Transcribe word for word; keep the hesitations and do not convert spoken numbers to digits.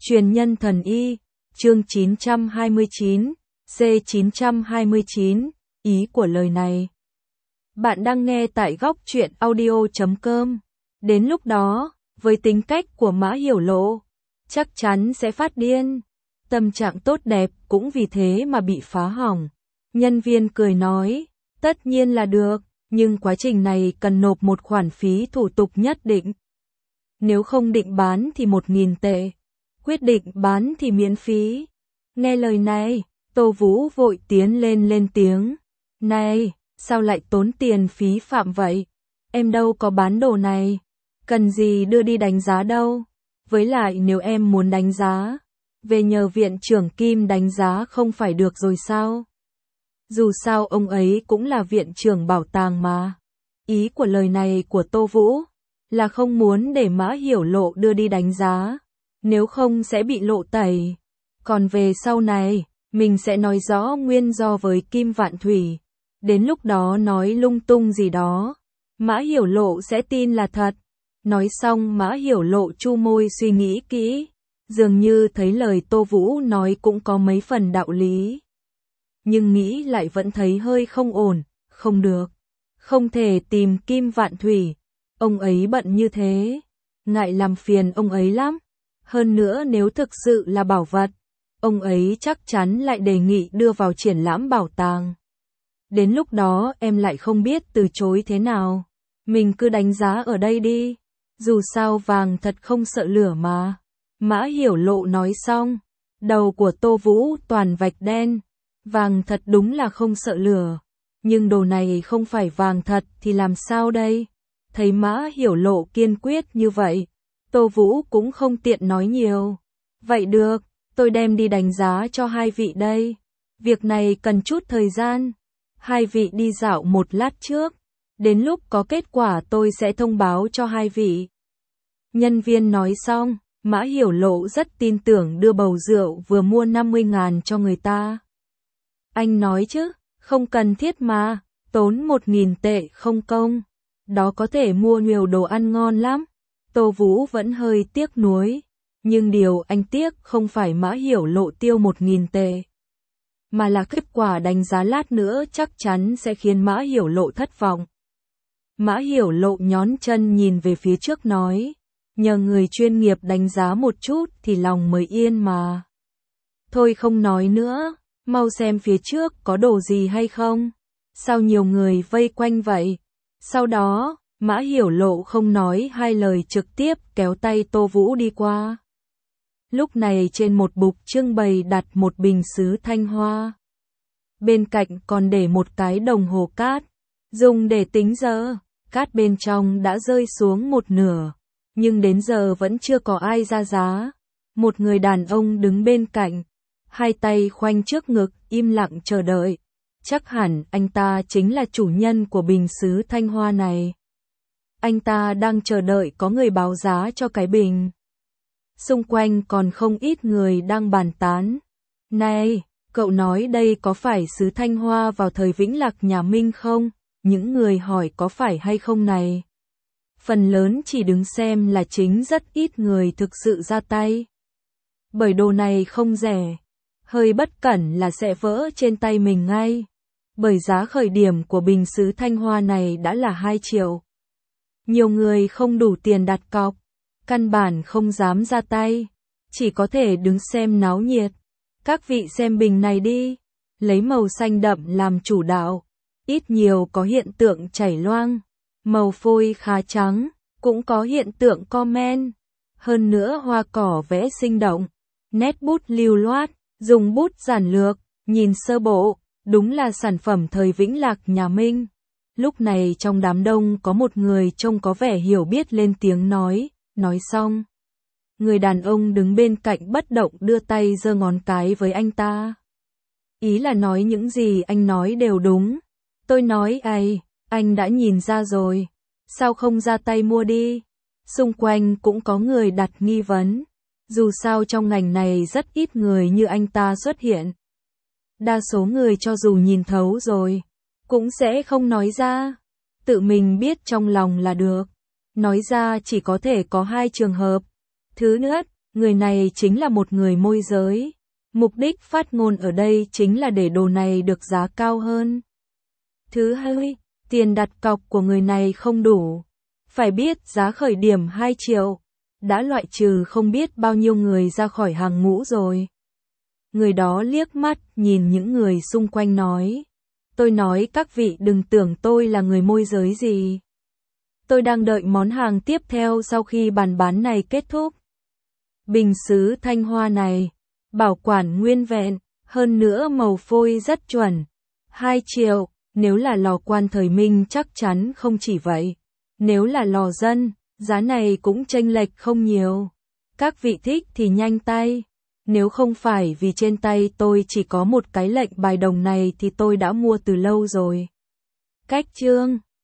Truyền nhân thần y, chương chín trăm hai mươi chín, C chín trăm hai mươi chín, ý của lời này. Bạn đang nghe tại góc truyện audio chấm com. Đến lúc đó, với tính cách của Mã Hiểu Lộ, chắc chắn sẽ phát điên. Tâm trạng tốt đẹp cũng vì thế mà bị phá hỏng. Nhân viên cười nói, tất nhiên là được, nhưng quá trình này cần nộp một khoản phí thủ tục nhất định. Nếu không định bán thì một nghìn tệ, quyết định bán thì miễn phí. Nghe lời này, Tô Vũ vội tiến lên lên tiếng. Này, sao lại tốn tiền phí phạm vậy? Em đâu có bán đồ này, cần gì đưa đi đánh giá đâu. Với lại nếu em muốn đánh giá, về nhờ viện trưởng Kim đánh giá không phải được rồi sao? Dù sao ông ấy cũng là viện trưởng bảo tàng mà. Ý của lời này của Tô Vũ là không muốn để Mã Hiểu Lộ đưa đi đánh giá, nếu không sẽ bị lộ tẩy. Còn về sau này, mình sẽ nói rõ nguyên do với Kim Vạn Thủy. Đến lúc đó nói lung tung gì đó, Mã Hiểu Lộ sẽ tin là thật. Nói xong Mã Hiểu Lộ chu môi suy nghĩ kỹ, dường như thấy lời Tô Vũ nói cũng có mấy phần đạo lý. Nhưng nghĩ lại vẫn thấy hơi không ổn, không được. Không thể tìm Kim Vạn Thủy, ông ấy bận như thế, ngại làm phiền ông ấy lắm. Hơn nữa nếu thực sự là bảo vật, ông ấy chắc chắn lại đề nghị đưa vào triển lãm bảo tàng. Đến lúc đó em lại không biết từ chối thế nào. Mình cứ đánh giá ở đây đi, dù sao vàng thật không sợ lửa mà. Mã Hiểu Lộ nói xong, đầu của Tô Vũ toàn vạch đen. Vàng thật đúng là không sợ lửa, nhưng đồ này không phải vàng thật thì làm sao đây? Thấy Mã Hiểu Lộ kiên quyết như vậy, Tô Vũ cũng không tiện nói nhiều. Vậy được, tôi đem đi đánh giá cho hai vị đây. Việc này cần chút thời gian. Hai vị đi dạo một lát trước, đến lúc có kết quả tôi sẽ thông báo cho hai vị. Nhân viên nói xong, Mã Hiểu Lộ rất tin tưởng đưa bầu rượu vừa mua năm mươi ngàn cho người ta. Anh nói chứ, không cần thiết mà, tốn một nghìn tệ không công. Đó có thể mua nhiều đồ ăn ngon lắm. Tô Vũ vẫn hơi tiếc nuối, nhưng điều anh tiếc không phải Mã Hiểu Lộ tiêu một nghìn tệ, mà là kết quả đánh giá lát nữa chắc chắn sẽ khiến Mã Hiểu Lộ thất vọng. Mã Hiểu Lộ nhón chân nhìn về phía trước nói, nhờ người chuyên nghiệp đánh giá một chút thì lòng mới yên mà. Thôi không nói nữa, mau xem phía trước có đồ gì hay không. Sao nhiều người vây quanh vậy? Sau đó, Mã Hiểu Lộ không nói hai lời trực tiếp kéo tay Tô Vũ đi qua. Lúc này trên một bục trưng bày đặt một bình sứ thanh hoa. Bên cạnh còn để một cái đồng hồ cát, dùng để tính giờ. Cát bên trong đã rơi xuống một nửa, nhưng đến giờ vẫn chưa có ai ra giá. Một người đàn ông đứng bên cạnh, hai tay khoanh trước ngực, im lặng chờ đợi. Chắc hẳn anh ta chính là chủ nhân của bình sứ thanh hoa này. Anh ta đang chờ đợi có người báo giá cho cái bình. Xung quanh còn không ít người đang bàn tán. Này, cậu nói đây có phải sứ thanh hoa vào thời Vĩnh Lạc nhà Minh không? Những người hỏi có phải hay không này. Phần lớn chỉ đứng xem là chính, rất ít người thực sự ra tay. Bởi đồ này không rẻ, hơi bất cẩn là sẽ vỡ trên tay mình ngay. Bởi giá khởi điểm của bình sứ thanh hoa này đã là hai triệu. Nhiều người không đủ tiền đặt cọc, căn bản không dám ra tay, chỉ có thể đứng xem náo nhiệt. Các vị xem bình này đi, lấy màu xanh đậm làm chủ đạo, ít nhiều có hiện tượng chảy loang, màu phôi khá trắng, cũng có hiện tượng comment. Hơn nữa hoa cỏ vẽ sinh động, nét bút lưu loát, dùng bút giản lược, nhìn sơ bộ, đúng là sản phẩm thời Vĩnh Lạc nhà Minh. Lúc này trong đám đông có một người trông có vẻ hiểu biết lên tiếng nói, nói xong. Người đàn ông đứng bên cạnh bất động đưa tay giơ ngón cái với anh ta. Ý là nói những gì anh nói đều đúng. Tôi nói ai, anh đã nhìn ra rồi, sao không ra tay mua đi? Xung quanh cũng có người đặt nghi vấn, dù sao trong ngành này rất ít người như anh ta xuất hiện. Đa số người cho dù nhìn thấu rồi, cũng sẽ không nói ra, tự mình biết trong lòng là được. Nói ra chỉ có thể có hai trường hợp. Thứ nhất, Người này chính là một người môi giới. Mục đích phát ngôn ở đây chính là để đồ này được giá cao hơn. Thứ hai, tiền đặt cọc của người này không đủ. Phải biết giá khởi điểm hai triệu, đã loại trừ không biết bao nhiêu người ra khỏi hàng ngũ rồi. Người đó liếc mắt nhìn những người xung quanh nói. Tôi nói các vị đừng tưởng tôi là người môi giới gì. Tôi đang đợi món hàng tiếp theo sau khi bàn bán này kết thúc. Bình sứ thanh hoa này, bảo quản nguyên vẹn, hơn nữa màu phôi rất chuẩn. hai triệu, nếu là lò quan thời Minh chắc chắn không chỉ vậy. Nếu là lò dân, giá này cũng chênh lệch không nhiều. Các vị thích thì nhanh tay. Nếu không phải vì trên tay tôi chỉ có một cái lệnh bài đồng này thì tôi đã mua từ lâu rồi. Cách chương